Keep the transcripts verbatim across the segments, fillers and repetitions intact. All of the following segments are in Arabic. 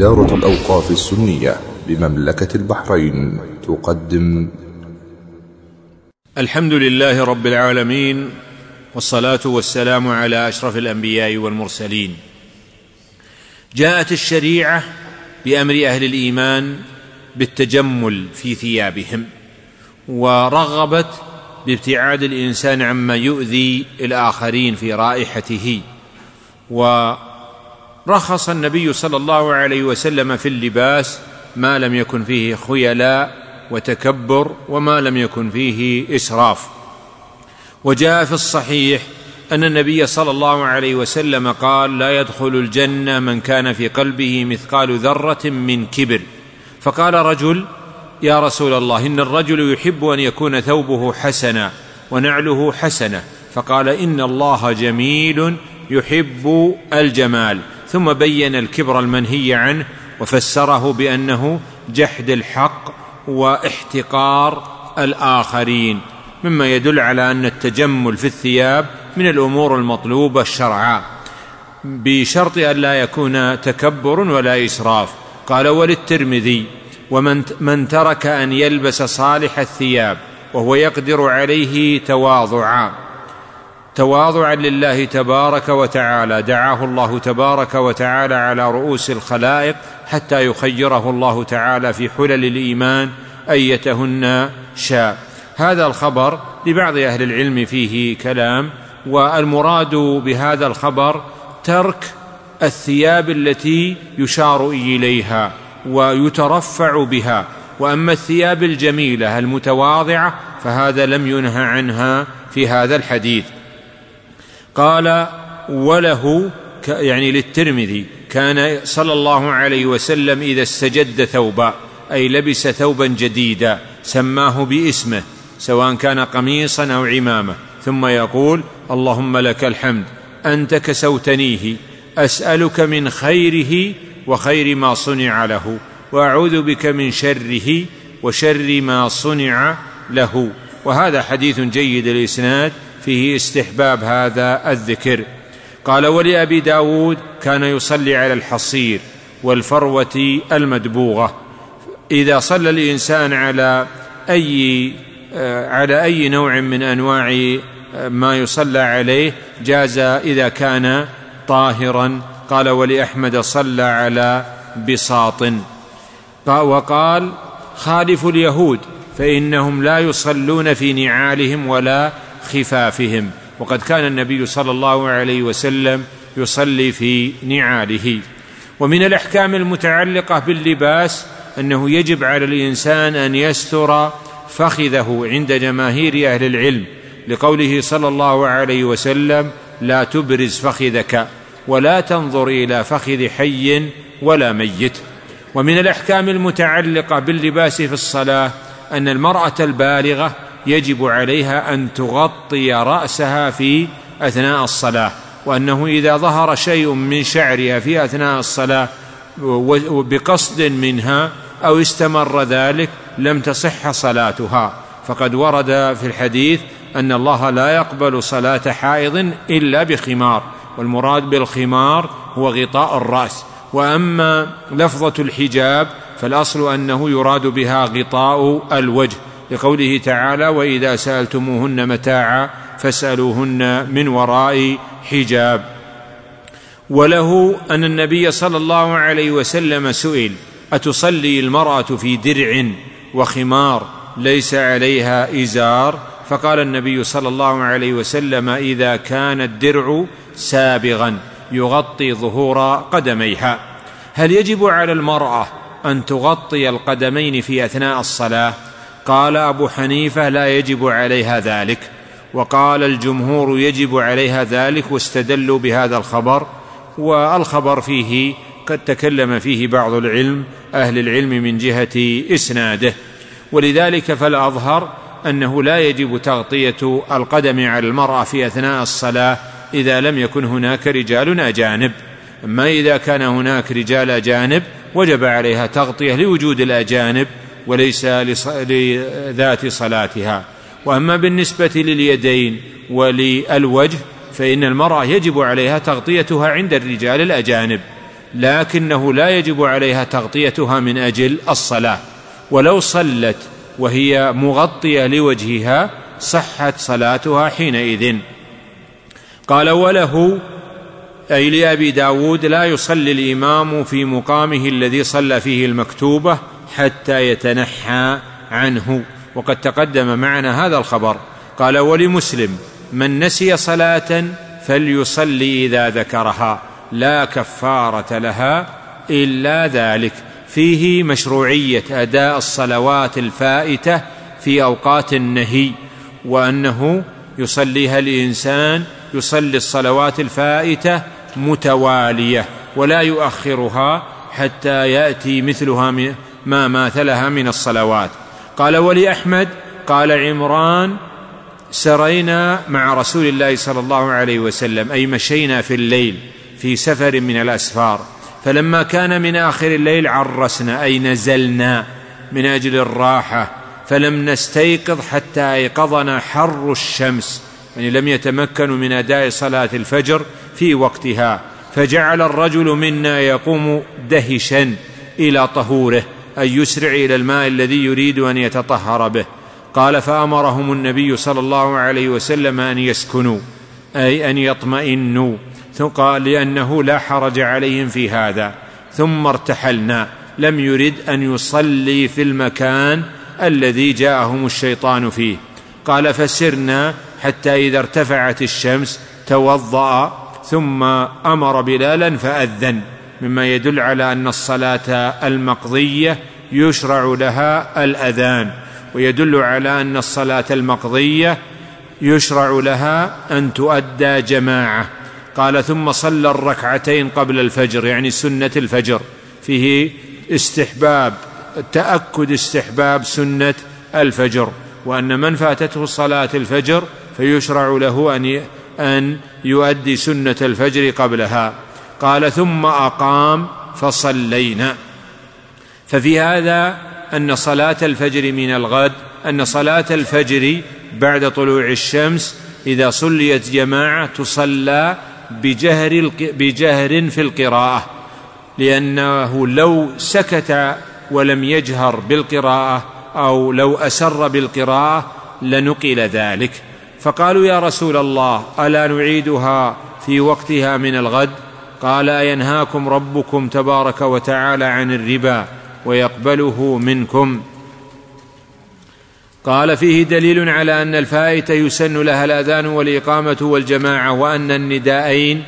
دارة الأوقاف السنية بمملكة البحرين تقدم. الحمد لله رب العالمين، والصلاة والسلام على أشرف الأنبياء والمرسلين. جاءت الشريعة بأمر أهل الإيمان بالتجمل في ثيابهم، ورغبت بابتعاد الإنسان عما يؤذي الآخرين في رائحته، ورخص النبي صلى الله عليه وسلم في اللباس ما لم يكن فيه خيلاء وتكبر، وما لم يكن فيه إسراف. وجاء في الصحيح أن النبي صلى الله عليه وسلم قال: لا يدخل الجنة من كان في قلبه مثقال ذرة من كبر. فقال رجل: يا رسول الله، إن الرجل يحب أن يكون ثوبه حسنا ونعله حسنة. فقال: إن الله جميل يحب الجمال. ثم بين الكبر المنهي عنه وفسره بأنه جحد الحق واحتقار الآخرين، مما يدل على أن التجمل في الثياب من الأمور المطلوبة شرعا، بشرط أن لا يكون تكبر ولا إسراف. قال: وللترمذي: ومن من ترك أن يلبس صالح الثياب وهو يقدر عليه تواضعا تواضعا لله تبارك وتعالى دعاه الله تبارك وتعالى على رؤوس الخلائق حتى يخيره الله تعالى في حلل الإيمان أيتهن شاء. هذا الخبر لبعض أهل العلم فيه كلام، والمراد بهذا الخبر ترك الثياب التي يشار إليها ويترفع بها، وأما الثياب الجميلة المتواضعة فهذا لم ينهى عنها في هذا الحديث. قال: وله يعني للترمذي: كان صلى الله عليه وسلم إذا استجد ثوبا، أي لبس ثوبا جديدا، سماه باسمه سواء كان قميصا أو عمامة، ثم يقول: اللهم لك الحمد، أنت كسوتنيه، أسألك من خيره وخير ما صنع له، وأعوذ بك من شره وشر ما صنع له. وهذا حديث جيد الإسناد فيه استحباب هذا الذكر. قال: ولأبي داود: كان يصلي على الحصير والفروة المدبوغة. إذا صلى الإنسان على أي على أي نوع من أنواع ما يصلى عليه جاز إذا كان طاهرا. قال: ولأحمد: صلى على بساط. وقال: خالفوا اليهود فإنهم لا يصلون في نعالهم ولا خفافهم. وقد كان النبي صلى الله عليه وسلم يصلي في نعاله. ومن الأحكام المتعلقة باللباس أنه يجب على الإنسان أن يستر فخذه عند جماهير أهل العلم، لقوله صلى الله عليه وسلم: لا تبرز فخذك ولا تنظر إلى فخذ حي ولا ميت. ومن الأحكام المتعلقة باللباس في الصلاة أن المرأة البالغة يجب عليها أن تغطي رأسها في أثناء الصلاة، وأنه إذا ظهر شيء من شعرها في أثناء الصلاة بقصد منها أو استمر ذلك لم تصح صلاتها. فقد ورد في الحديث أن الله لا يقبل صلاة حائض إلا بخمار، والمراد بالخمار هو غطاء الرأس. وأما لفظة الحجاب فالأصل أنه يراد بها غطاء الوجه، لقوله تعالى: وإذا سألتموهن متاعا فاسألوهن من وراء حجاب. وله أن النبي صلى الله عليه وسلم سئل: أتصلي المرأة في درع وخمار ليس عليها إزار؟ فقال النبي صلى الله عليه وسلم: إذا كان الدرع سابغا يغطي ظهور قدميها. هل يجب على المرأة أن تغطي القدمين في أثناء الصلاة؟ قال أبو حنيفة: لا يجب عليها ذلك. وقال الجمهور: يجب عليها ذلك، واستدلوا بهذا الخبر. والخبر فيه قد تكلم فيه بعض العلم أهل العلم من جهة إسناده، ولذلك فالأظهر أنه لا يجب تغطية القدم على المرأة في أثناء الصلاة إذا لم يكن هناك رجال أجانب. أما إذا كان هناك رجال أجانب وجب عليها تغطية لوجود الأجانب وليس لذات صلاتها. وأما بالنسبة لليدين وللوجه فإن المرأة يجب عليها تغطيتها عند الرجال الأجانب، لكنه لا يجب عليها تغطيتها من أجل الصلاة، ولو صلت وهي مغطية لوجهها صحت صلاتها حينئذ. قال وله أي لأبي داود لا يصلي الإمام في مقامه الذي صلى فيه المكتوبة حتى يتنحى عنه، وقد تقدم معنا هذا الخبر. قال ولمسلم من نسي صلاة فليصلي إذا ذكرها لا كفارة لها إلا ذلك. فيه مشروعية أداء الصلوات الفائتة في أوقات النهي، وأنه يصليها الإنسان يصلي الصلوات الفائتة متوالية ولا يؤخرها حتى يأتي مثلها ما ماثلها من الصلوات. قال ولأحمد قال عمران سرينا مع رسول الله صلى الله عليه وسلم، أي مشينا في الليل في سفر من الأسفار، فلما كان من آخر الليل عرسنا أي نزلنا من أجل الراحة، فلم نستيقظ حتى أيقظنا حر الشمس، يعني لم يتمكنوا من أداء صلاة الفجر في وقتها، فجعل الرجل منا يقوم دهشا إلى طهوره أي يسرع إلى الماء الذي يريد أن يتطهر به. قال فأمرهم النبي صلى الله عليه وسلم أن يسكنوا أي أن يطمئنوا، قال لأنه لا حرج عليهم في هذا، ثم ارتحلنا، لم يرد أن يصلي في المكان الذي جاءهم الشيطان فيه. قال فسرنا حتى إذا ارتفعت الشمس توضأ ثم أمر بلالا فأذن، مما يدل على أن الصلاة المقضية يشرع لها الأذان، ويدل على أن الصلاة المقضية يشرع لها أن تؤدى جماعة. قال ثم صلى الركعتين قبل الفجر، يعني سنة الفجر، فيه استحباب تأكد استحباب سنة الفجر، وأن من فاتته صلاة الفجر فيشرع له أن أن يؤدي سنة الفجر قبلها. قال ثم أقام فصلينا. ففي هذا أن صلاة الفجر من الغد أن صلاة الفجر بعد طلوع الشمس إذا صليت جماعة تصلى بجهر, بجهر في القراءة، لأنه لو سكت ولم يجهر بالقراءة أو لو أسر بالقراءة لنقل ذلك. فقالوا يا رسول الله ألا نعيدها في وقتها من الغد؟ قال أينهاكم ربكم تبارك وتعالى عن الربا ويقبله منكم؟ قال فيه دليل على أن الفائتة يسن لها الأذان والإقامة والجماعة، وأن النداءين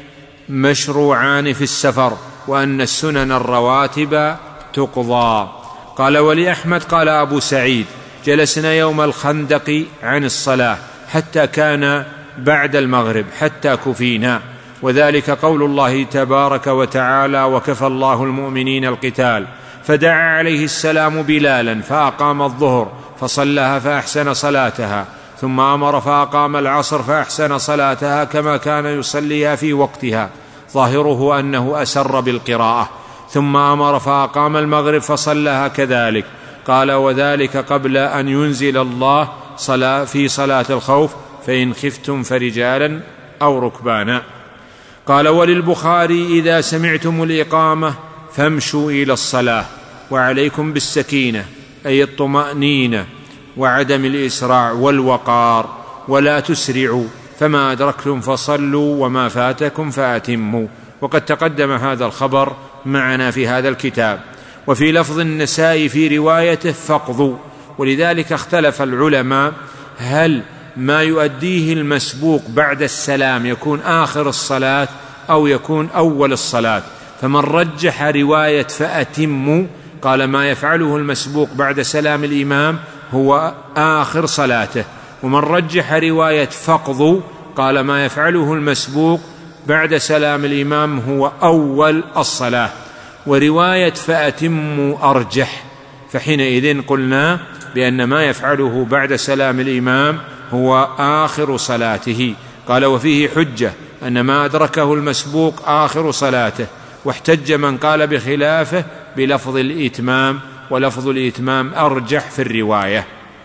مشروعان في السفر، وأن السنن الرواتب تقضى. قال ولأحمد قال أبو سعيد جلسنا يوم الخندق عن الصلاة حتى كان بعد المغرب حتى كفينا، وذلك قول الله تبارك وتعالى وكفى الله المؤمنين القتال، فدعا عليه السلام بلالا فأقام الظهر فصلىها فأحسن صلاتها، ثم أمر فأقام العصر فأحسن صلاتها كما كان يصليها في وقتها، ظاهره أنه أسر بالقراءة، ثم أمر فأقام المغرب فصلىها كذلك. قال وذلك قبل أن ينزل الله صلاة في صلاة الخوف فإن خفتم فرجالا أو ركبانا. قال وللبخاري إذا سمعتم الإقامة فامشوا إلى الصلاة وعليكم بالسكينة أي الطمأنينة وعدم الإسراع والوقار، ولا تسرعوا، فما أدركتم فصلوا وما فاتكم فأتموا. وقد تقدم هذا الخبر معنا في هذا الكتاب. وفي لفظ النسائي في روايته فاقضوا، ولذلك اختلف العلماء هل ما يؤديه المسبوق بعد السلام يكون آخر الصلاة أو يكون أول الصلاة، فمن رجح رواية فأتموا قال ما يفعله المسبوق بعد سلام الإمام هو آخر صلاته، ومن رجح رواية فاقضوا قال ما يفعله المسبوق بعد سلام الإمام هو أول الصلاة، ورواية فأتموا أرجح، فحينئذ قلنا بأن ما يفعله بعد سلام الإمام هو آخر صلاته. قال وفيه حجة أن ما أدركه المسبوق آخر صلاته، واحتج من قال بخلافه بلفظ الإتمام، ولفظ الإتمام أرجح في الرواية.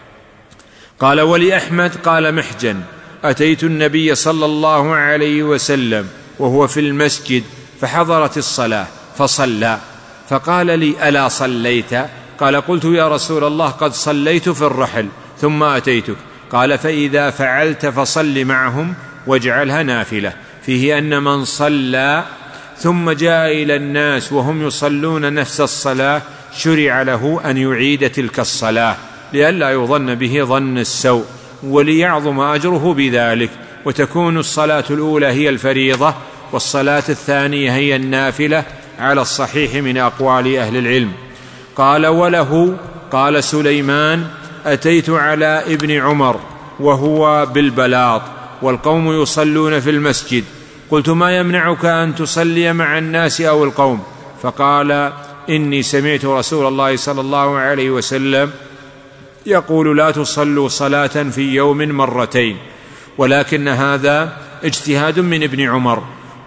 قال ولأحمد قال محجن أتيت النبي صلى الله عليه وسلم وهو في المسجد فحضرت الصلاة فصلى، فقال لي: ألا صليت؟ قال: قلت: يا رسول الله قد صليت في الرحل ثم أتيتك. قال: فإذا فعلت فصل معهم واجعلها نافلة. فيه أن من صلى ثم جاء إلى الناس وهم يصلون نفس الصلاة شرع له أن يعيد تلك الصلاة لئلا يظن به ظن السوء، وليعظم أجره بذلك، وتكون الصلاة الأولى هي الفريضة والصلاة الثانية هي النافلة على الصحيح من أقوال أهل العلم. قال: وله قال سليمان: أتيت على ابن عمر وهو بالبلاط والقوم يصلون في المسجد، قلت: ما يمنعك أن تصلي مع الناس أو القوم؟ فقال: إني سمعت رسول الله صلى الله عليه وسلم يقول: لا تصلوا صلاة في يوم مرتين. ولكن هذا اجتهاد من ابن عمر،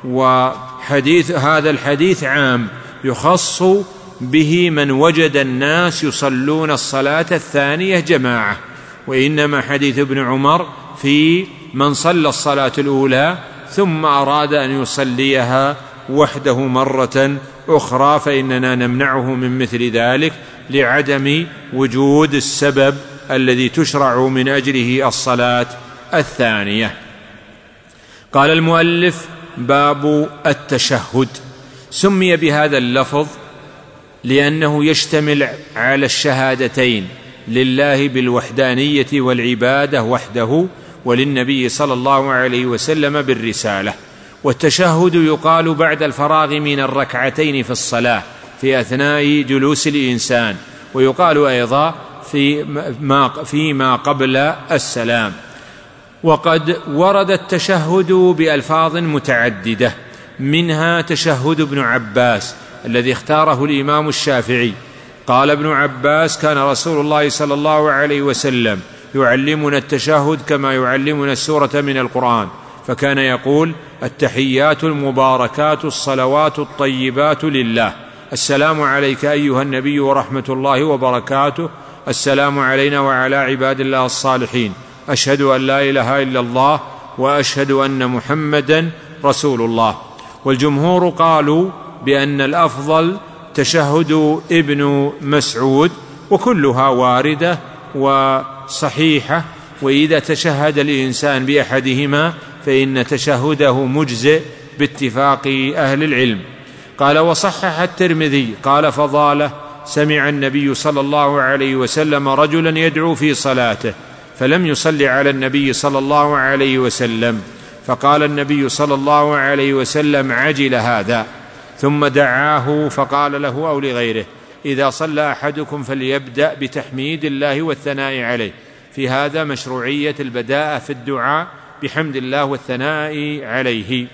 وحديث هذا الحديث عام يخص به من وجد الناس يصلون الصلاة الثانية جماعة، وإنما حديث ابن عمر في من صلى الصلاة الأولى ثم أراد أن يصليها وحده مرة أخرى، فإننا نمنعه من مثل ذلك لعدم وجود السبب الذي تشرع من أجله الصلاة الثانية. قال المؤلف: باب التشهد. سمي بهذا اللفظ لأنه يشتمل على الشهادتين لله بالوحدانية والعبادة وحده، وللنبي صلى الله عليه وسلم بالرسالة. والتشهد يقال بعد الفراغ من الركعتين في الصلاة في أثناء جلوس الإنسان، ويقال أيضا فيما, فيما قبل السلام. وقد ورد التشهد بألفاظ متعددة، منها تشهد ابن عباس الذي اختاره الإمام الشافعي. قال ابن عباس: كان رسول الله صلى الله عليه وسلم يعلمنا التشهد كما يعلمنا السورة من القرآن، فكان يقول: التحيات المباركات الصلوات الطيبات لله، السلام عليك أيها النبي ورحمة الله وبركاته، السلام علينا وعلى عباد الله الصالحين، أشهد أن لا إله إلا الله وأشهد أن محمدا رسول الله. والجمهور قالوا بأن الأفضل تشهد ابن مسعود، وكلها واردة وصحيحة، وإذا تشهد الإنسان بأحدهما فإن تشهده مجزئ باتفاق أهل العلم. قال: وصحح الترمذي قال فضالة: سمع النبي صلى الله عليه وسلم رجلا يدعو في صلاته فلم يصل على النبي صلى الله عليه وسلم، فقال النبي صلى الله عليه وسلم: عجل هذا، ثم دعاه فقال له أو لغيره: إذا صلى أحدكم فليبدأ بتحميد الله والثناء عليه. في هذا مشروعية البداءة في الدعاء بحمد الله والثناء عليه.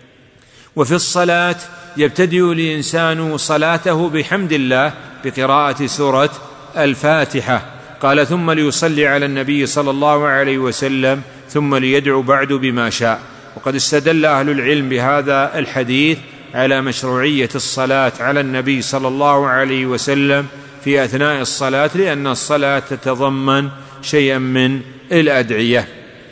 وفي الصلاة يبتدئ الإنسان صلاته بحمد الله بقراءة سورة الفاتحة. قال: ثم ليصلي على النبي صلى الله عليه وسلم ثم ليدعو بعد بما شاء. وقد استدل أهل العلم بهذا الحديث على مشروعية الصلاة على النبي صلى الله عليه وسلم في أثناء الصلاة، لأن الصلاة تتضمن شيئا من الأدعية.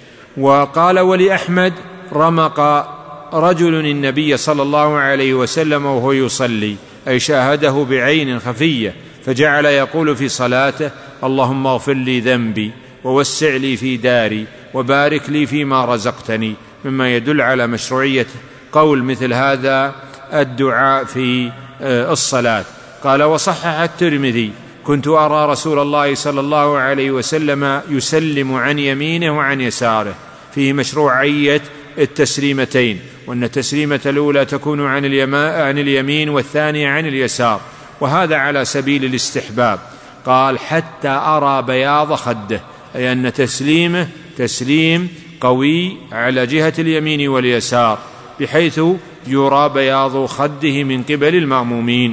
وقال: ولأحمد: رمق رجل النبي صلى الله عليه وسلم وهو يصلي، أي شاهده بعين خفية، فجعل يقول في صلاته: اللهم اغفر لي ذنبي ووسع لي في داري وبارك لي فيما رزقتني، مما يدل على مشروعية قول مثل هذا الدعاء في الصلاة. قال: وصحح الترمذي: كنت أرى رسول الله صلى الله عليه وسلم يسلم عن يمينه وعن يساره، فيه مشروعية التسليمتين، وأن التسليمة الأولى تكون عن اليمين والثانية عن اليسار، وهذا على سبيل الاستحباب. قال: حتى أرى بياض خده، أي أن تسليمه تسليم قوي على جهة اليمين واليسار بحيث يرى بياض خده من قبل المأمومين.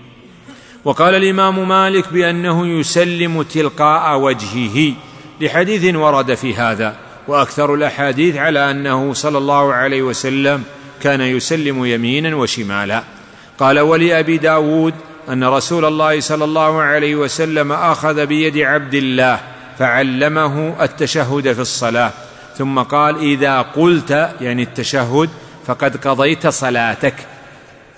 وقال الإمام مالك بأنه يسلم تلقاء وجهه لحديث ورد في هذا، وأكثر الأحاديث على أنه صلى الله عليه وسلم كان يسلم يمينا وشمالا. قال: ولأبي داود أن رسول الله صلى الله عليه وسلم أخذ بيد عبد الله فعلمه التشهد في الصلاة، ثم قال: إذا قلت يعني التشهد فقد قضيت صلاتك.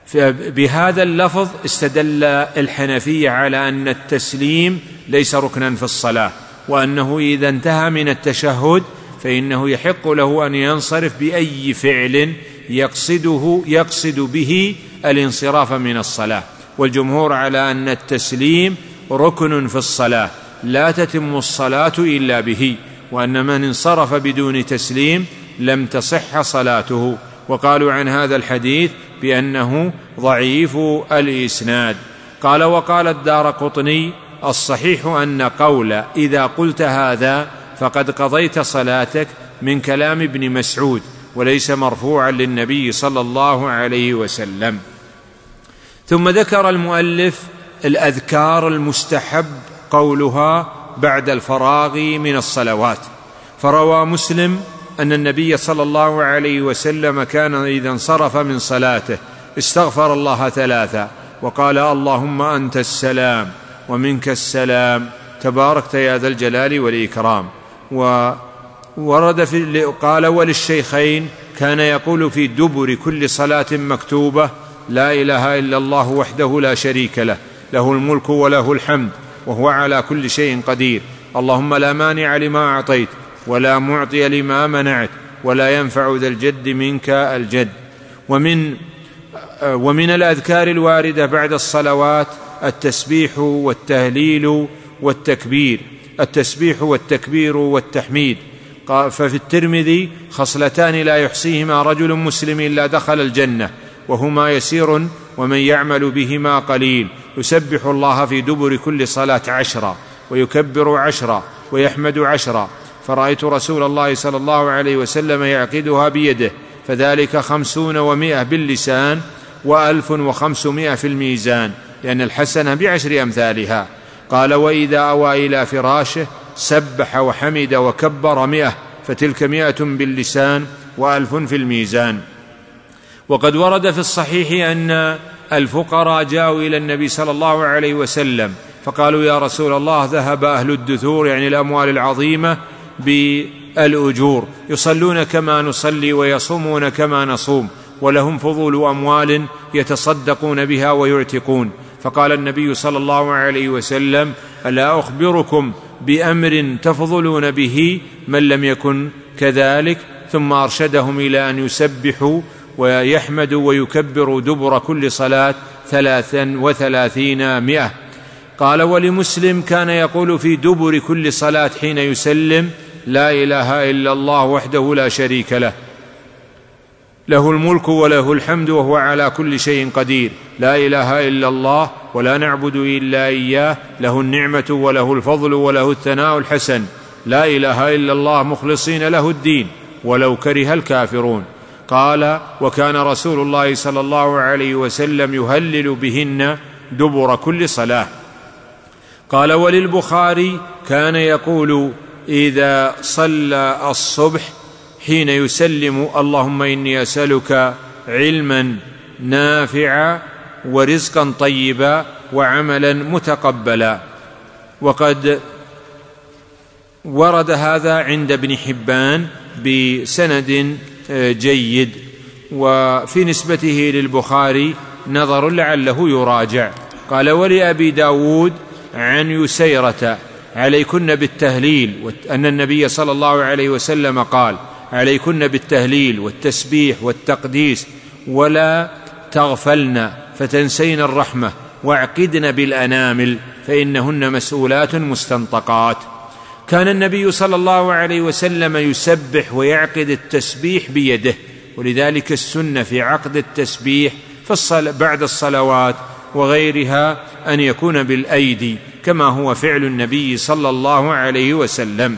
بهذا اللفظ استدل الحنفية على أن التسليم ليس ركنا في الصلاة، وأنه إذا انتهى من التشهد فإنه يحق له أن ينصرف بأي فعل يقصده يقصد به الانصراف من الصلاة. والجمهور على أن التسليم ركن في الصلاة لا تتم الصلاة إلا به، وأن من انصرف بدون تسليم لم تصح صلاته. وقالوا عن هذا الحديث بأنه ضعيف الإسناد. قال وقال الدارقطني الصحيح أن قول إذا قلت هذا فقد قضيت صلاتك من كلام ابن مسعود، وليس مرفوعا للنبي صلى الله عليه وسلم. ثم ذكر المؤلف الأذكار المستحب قولها بعد الفراغ من الصلوات. فروى مسلم أن النبي صلى الله عليه وسلم كان إذا انصرف من صلاته استغفر الله ثلاثا وقال اللهم أنت السلام ومنك السلام تباركت يا ذا الجلال والإكرام. وورد في قال وللشيخين كان يقول في دبر كل صلاة مكتوبة لا إله إلا الله وحده لا شريك له له الملك وله الحمد وهو على كل شيء قدير اللهم لا مانع لما أعطيت ولا معطي لما منعت ولا ينفع ذا الجد منك الجد. ومن ومن الأذكار الواردة بعد الصلوات التسبيح والتهليل والتكبير التسبيح والتكبير والتحميد. ففي الترمذي خصلتان لا يحصيهما رجل مسلم إلا دخل الجنة وهما يسير ومن يعمل بهما قليل يسبح الله في دبر كل صلاة عشرا ويكبر عشرا ويحمد عشرا. فرأيت رسول الله صلى الله عليه وسلم يعقدها بيده فذلك خمسون ومائة باللسان وألف وخمسمائة في الميزان لأن الحسنة بعشر أمثالها. قال وإذا أوى إلى فراشه سبح وحمد وكبر مئة فتلك مئة باللسان وألف في الميزان. وقد ورد في الصحيح أن الفقراء جاءوا إلى النبي صلى الله عليه وسلم فقالوا يا رسول الله ذهب أهل الدثور يعني الأموال العظيمة بالأجور يصلون كما نصلي ويصومون كما نصوم ولهم فضول أموال يتصدقون بها ويعتقون. فقال النبي صلى الله عليه وسلم ألا أخبركم بأمر تفضلون به من لم يكن كذلك؟ ثم أرشدهم إلى أن يسبحوا ويحمدوا ويكبروا دبر كل صلاة ثلاثا وثلاثين مئة. قال ولمسلم كان يقول في دبر كل صلاة حين يسلم لا إله إلا الله وحده لا شريك له له الملك وله الحمد وهو على كل شيء قدير لا إله إلا الله ولا نعبد إلا إياه له النعمة وله الفضل وله الثناء الحسن لا إله إلا الله مخلصين له الدين ولو كره الكافرون. قال وكان رسول الله صلى الله عليه وسلم يهلل بهن دبر كل صلاة. قال وللبخاري كان يقول إذا صلى الصبح حين يسلم اللهم إني أسألك علما نافعا ورزقا طيبا وعملا متقبلا. وقد ورد هذا عند ابن حبان بسند جيد، وفي نسبته للبخاري نظر لعله يراجع. قال ولأبي داود عن يسيرة عليكن بالتهليل أن النبي صلى الله عليه وسلم قال عليكن بالتهليل والتسبيح والتقديس ولا تغفلن فتنسين الرحمة واعقدن بالأنامل فإنهن مسؤولات مستنطقات. كان النبي صلى الله عليه وسلم يسبح ويعقد التسبيح بيده، ولذلك السنة في عقد التسبيح بعد الصلوات وغيرها أن يكون بالأيدي كما هو فعل النبي صلى الله عليه وسلم.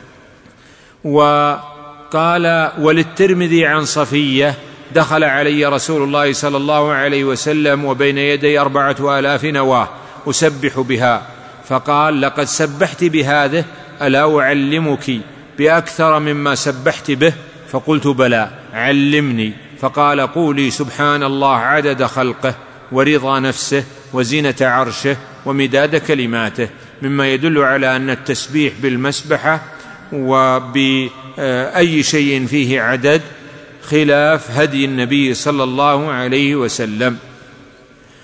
وقال وللترمذي عن صفية دخل علي رسول الله صلى الله عليه وسلم وبين يدي أربعة آلاف نواة أسبح بها فقال لقد سبحت بهذه ألا أعلمك بأكثر مما سبحت به؟ فقلت بلى علمني. فقال قولي سبحان الله عدد خلقه ورضا نفسه وزينة عرشه ومداد كلماته، مما يدل على أن التسبيح بالمسبحة وبأي شيء فيه عدد خلاف هدي النبي صلى الله عليه وسلم.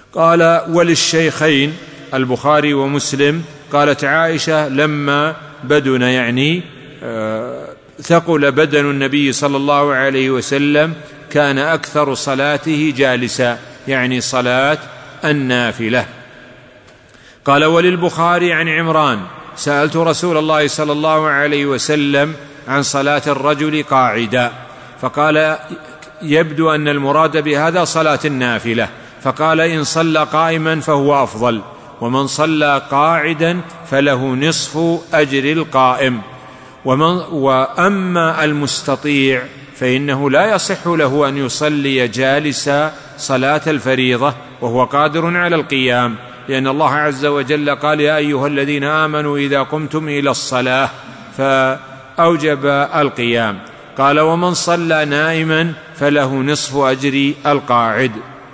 قال وللشيخين البخاري ومسلم قالت عائشة لما بدن يعني ثقل بدن النبي صلى الله عليه وسلم كان أكثر صلاته جالسا، يعني صلاة النافلة. قال وللبخاري عن عمران سألت رسول الله صلى الله عليه وسلم عن صلاة الرجل قاعدا، فقال يبدو أن المراد بهذا صلاة النافلة، فقال إن صلى قائما فهو أفضل، ومن صلى قاعدا فله نصف أجر القائم، ومن وأما المستطيع فإنه لا يصح له أن يصلي جالسا صلاة الفريضة وهو قادر على القيام، لأن الله عز وجل قال يا أيها الذين آمنوا إذا قمتم إلى الصلاة فأوجب القيام. قال ومن صلى نائما فله نصف أجر القاعد.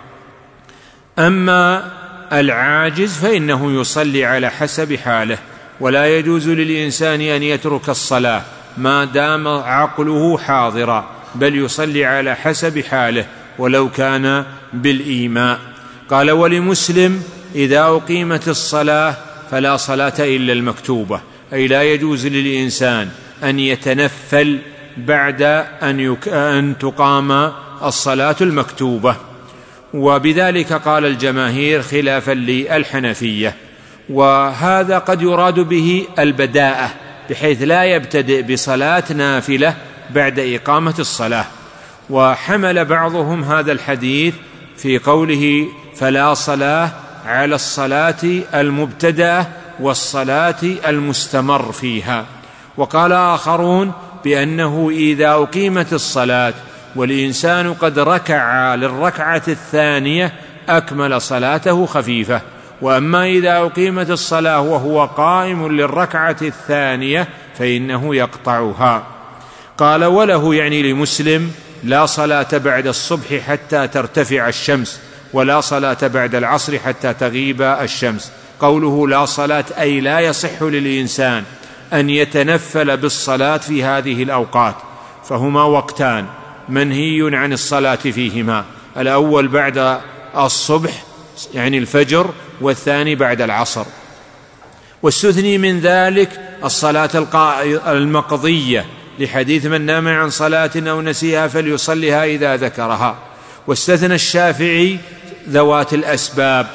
أما العاجز فإنه يصلي على حسب حاله، ولا يجوز للإنسان أن يترك الصلاة ما دام عقله حاضرا، بل يصلي على حسب حاله ولو كان بالإيماء. قال ولمسلم إذا أقيمت الصلاة فلا صلاة إلا المكتوبة، أي لا يجوز للإنسان أن يتنفل بعد أن, يك... أن تقام الصلاة المكتوبة، وبذلك قال الجماهير خلافا للحنفية. وهذا قد يراد به البداءة، بحيث لا يبتدئ بصلاة نافلة بعد إقامة الصلاة. وحمل بعضهم هذا الحديث في قوله فلا صلاة على الصلاة المبتدأة والصلاة المستمر فيها، وقال آخرون بأنه إذا أقيمت الصلاة والإنسان قد ركع للركعة الثانية أكمل صلاته خفيفة، وأما إذا أقيمت الصلاة وهو قائم للركعة الثانية فإنه يقطعها. قال وله يعني لمسلم لا صلاة بعد الصبح حتى ترتفع الشمس، ولا صلاة بعد العصر حتى تغيب الشمس. قوله لا صلاة أي لا يصح للإنسان أن يتنفل بالصلاة في هذه الأوقات، فهما وقتان منهي عن الصلاة فيهما، الأول بعد الصبح يعني الفجر، والثاني بعد العصر. واستثني من ذلك الصلاة المقضية لحديث من نام عن صلاة أو نسيها فليصلها إذا ذكرها. واستثنى الشافعي ذوات الأسباب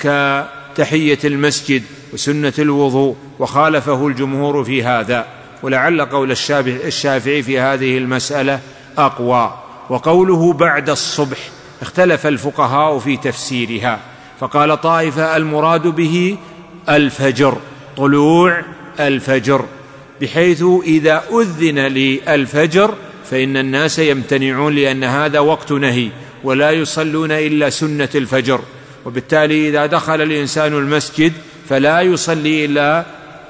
كتحية المسجد وسنة الوضوء، وخالفه الجمهور في هذا، ولعل قول الشافعي في هذه المسألة أقوى. وقوله بعد الصبح اختلف الفقهاء في تفسيرها، فقال طائفة المراد به الفجر، طلوع الفجر، بحيث إذا أذن للفجر فإن الناس يمتنعون لأن هذا وقت نهي، ولا يصلون إلا سنة الفجر، وبالتالي إذا دخل الإنسان المسجد فلا يصلي إلا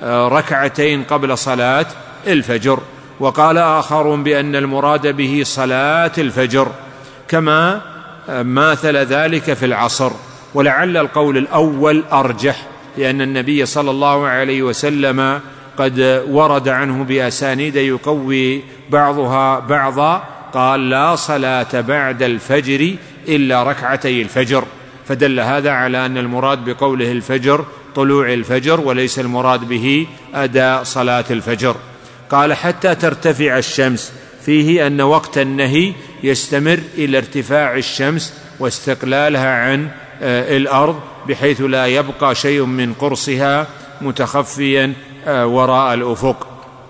ركعتين قبل صلاة الفجر. وقال آخرون بأن المراد به صلاة الفجر، كما ماثل ذلك في العصر، ولعل القول الأول أرجح، لأن النبي صلى الله عليه وسلم قد ورد عنه بأسانيد يقوي بعضها بعضا، قال لا صلاة بعد الفجر إلا ركعتي الفجر، فدل هذا على أن المراد بقوله الفجر طلوع الفجر، وليس المراد به أداء صلاة الفجر. قال حتى ترتفع الشمس، فيه أن وقت النهي يستمر إلى ارتفاع الشمس واستقلالها عن الأرض، بحيث لا يبقى شيء من قرصها متخفيا وراء الأفق.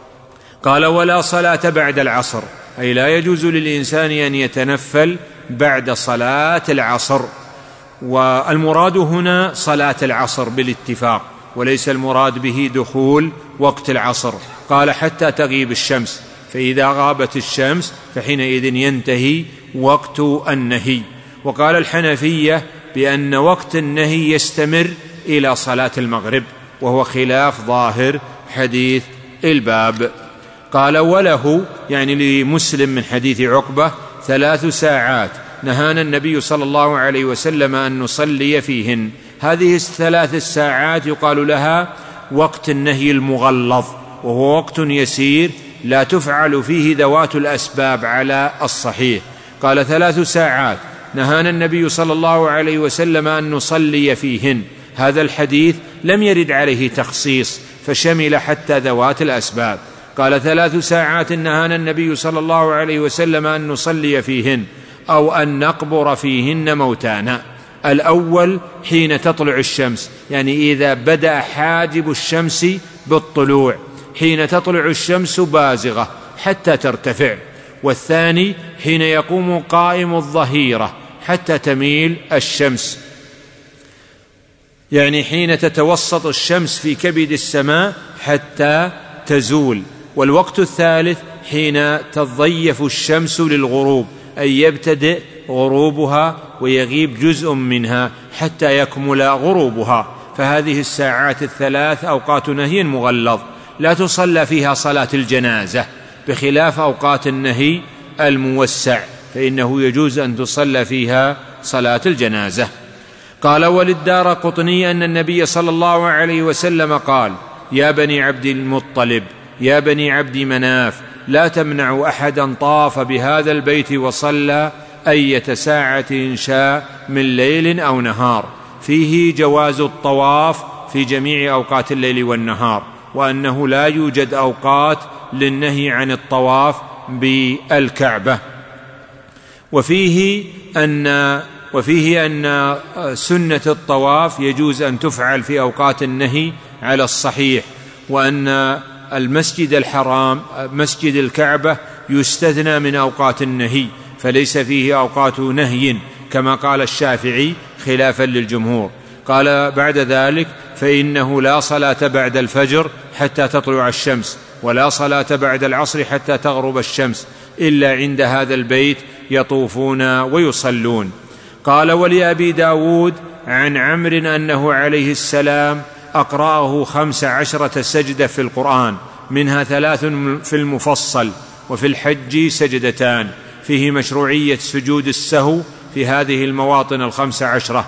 قال ولا صلاة بعد العصر، أي لا يجوز للإنسان أن يتنفل بعد صلاة العصر، والمراد هنا صلاة العصر بالاتفاق، وليس المراد به دخول وقت العصر. قال حتى تغيب الشمس، فإذا غابت الشمس فحينئذ ينتهي وقت النهي. وقال الحنفية بأن وقت النهي يستمر إلى صلاة المغرب، وهو خلاف ظاهر حديث الباب. قال وله يعني لمسلم من حديث عقبة ثلاث ساعات نهانا النبي صلى الله عليه وسلم أن نصلي فيهن. هذه الثلاث الساعات يقال لها وقت النهي المغلظ، وهو وقت يسير لا تفعل فيه ذوات الأسباب على الصحيح. قال ثلاث ساعات نهانا النبي صلى الله عليه وسلم أن نصلي فيهن. هذا الحديث لم يرد عليه تخصيص فشمل حتى ذوات الأسباب. قال ثلاث ساعات نهانا النبي صلى الله عليه وسلم أن نصلي فيهن أو أن نقبر فيهن موتانا. الأول حين تطلع الشمس، يعني إذا بدأ حاجب الشمس بالطلوع، حين تطلع الشمس بازغة حتى ترتفع. والثاني حين يقوم قائم الظهيرة حتى تميل الشمس، يعني حين تتوسط الشمس في كبد السماء حتى تزول. والوقت الثالث حين تضيف الشمس للغروب، أي يبتدئ غروبها ويغيب جزء منها حتى يكمل غروبها. فهذه الساعات الثلاث أوقات نهي مغلظ لا تصلى فيها صلاة الجنازة، بخلاف أوقات النهي الموسع فإنه يجوز أن تصلى فيها صلاة الجنازة. قال وللدارقطني أن النبي صلى الله عليه وسلم قال: يا بني عبد المطلب يا بني عبد مناف لا تمنعوا أحدا طاف بهذا البيت وصلى أية ساعة شاء من ليل أو نهار. فيه جواز الطواف في جميع أوقات الليل والنهار، وأنه لا يوجد أوقات للنهي عن الطواف بالكعبة. وفيه أن وفيه أن سنة الطواف يجوز أن تفعل في أوقات النهي على الصحيح، وأن المسجد الحرام مسجد الكعبة يستثنى من أوقات النهي فليس فيه أوقات نهي كما قال الشافعي خلافا للجمهور. قال بعد ذلك: فإنه لا صلاة بعد الفجر حتى تطلع الشمس، ولا صلاة بعد العصر حتى تغرب الشمس، إلا عند هذا البيت يطوفون ويصلون. قال ولأبي داود عن عمرو أنه عليه السلام أقرأه خمس عشرة سجدة في القرآن، منها ثلاث في المفصل، وفي الحج سجدتان. فيه مشروعية سجود السهو في هذه المواطن الخمس عشرة.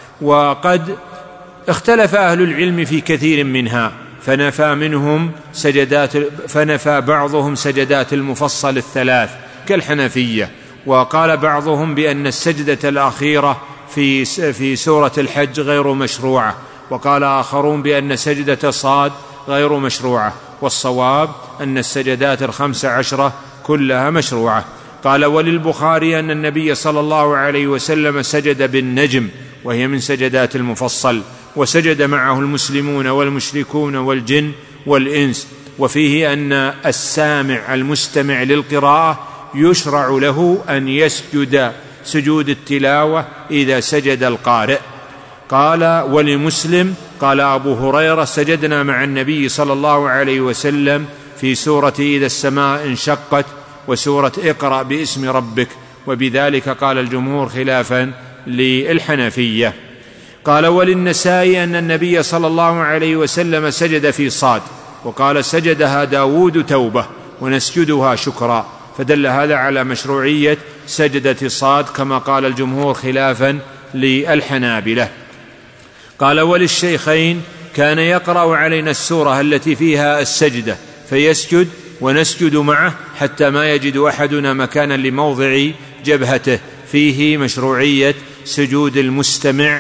وقد اختلف أهل العلم في كثير منها، فنفى منهم سجدات فنفى بعضهم سجدات المفصل الثلاث كالحنفية، وقال بعضهم بأن السجدة الأخيرة في في سورة الحج غير مشروعة، وقال آخرون بأن سجدة صاد غير مشروعة، والصواب أن السجدات الخمس عشرة كلها مشروعة. قال وللبخاري أن النبي صلى الله عليه وسلم سجد بالنجم، وهي من سجدات المفصل، وسجد معه المسلمون والمشركون والجن والإنس. وفيه أن السامع المستمع للقراءة يشرع له أن يسجد سجود التلاوة إذا سجد القارئ. قال ولمسلم قال أبو هريرة: سجدنا مع النبي صلى الله عليه وسلم في سورة إذا السماء انشقت وسورة اقرأ باسم ربك، وبذلك قال الجمهور خلافا للحنفية. قال وللنسائي أن النبي صلى الله عليه وسلم سجد في صاد، وقال سجدها داود توبة ونسجدها شكرا، فدل هذا على مشروعية سجدة صاد كما قال الجمهور خلافا للحنابلة. قال وللشيخين كان يقرأ علينا السورة التي فيها السجدة فيسجد ونسجد معه حتى ما يجد أحدنا مكانا لموضع جبهته. فيه مشروعية سجود المستمع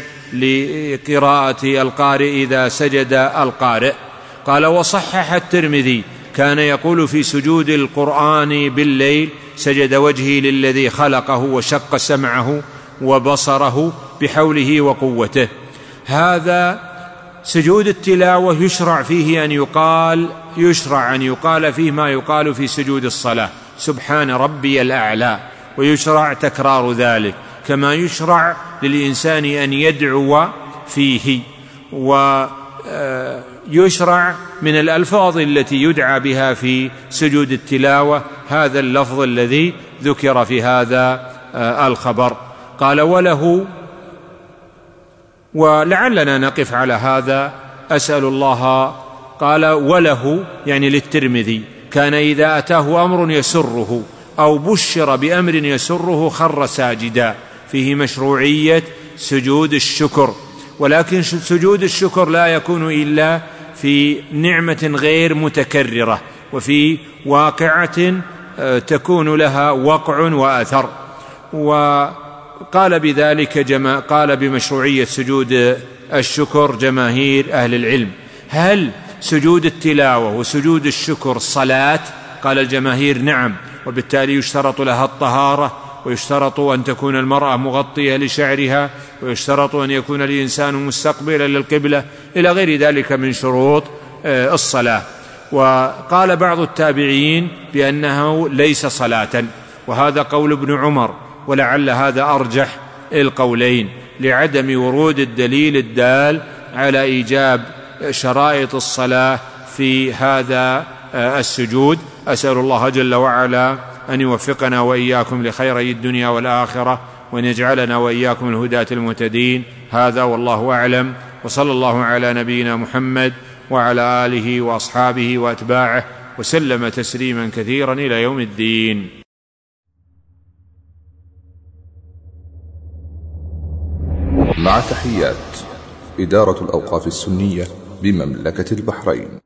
لقراءة القارئ إذا سجد القارئ. قال وصحح الترمذي كان يقول في سجود القرآن بالليل: سجد وجهي للذي خلقه وشق سمعه وبصره بحوله وقوته. هذا سجود التلاوة يشرع فيه أن يقال يشرع أن يقال فيه ما يقال في سجود الصلاة: سبحان ربي الأعلى، ويشرع تكرار ذلك، كما يشرع للإنسان أن يدعو فيه. ويشرع من الألفاظ التي يدعى بها في سجود التلاوة هذا اللفظ الذي ذكر في هذا الخبر. قال وله، ولعلنا نقف على هذا أسأل الله. قال وله يعني للترمذي: كان إذا أتاه أمر يسره أو بشر بأمر يسره خر ساجدا. فيه مشروعية سجود الشكر، ولكن سجود الشكر لا يكون إلا في نعمة غير متكررة وفي واقعة تكون لها وقع وأثر. وقال بذلك جما قال بمشروعية سجود الشكر جماهير أهل العلم. هل سجود التلاوة وسجود الشكر صلاة؟ قال الجماهير نعم، وبالتالي يشترط لها الطهارة، ويشترط أن تكون المرأة مغطية لشعرها، ويشترط أن يكون الإنسان مستقبلا للقبلة، إلى غير ذلك من شروط الصلاة. وقال بعض التابعين بأنه ليس صلاة، وهذا قول ابن عمر، ولعل هذا أرجح القولين لعدم ورود الدليل الدال على إيجاب شرائط الصلاة في هذا السجود. أسأل الله جل وعلا أن يوفقنا وإياكم لخيري الدنيا والآخرة، وأن يجعلنا وإياكم الهداة المهتدين. هذا والله أعلم، وصلى الله على نبينا محمد وعلى آله وأصحابه وأتباعه وسلم تسليما كثيرا إلى يوم الدين. مع تحيات إدارة الأوقاف السنية بمملكة البحرين.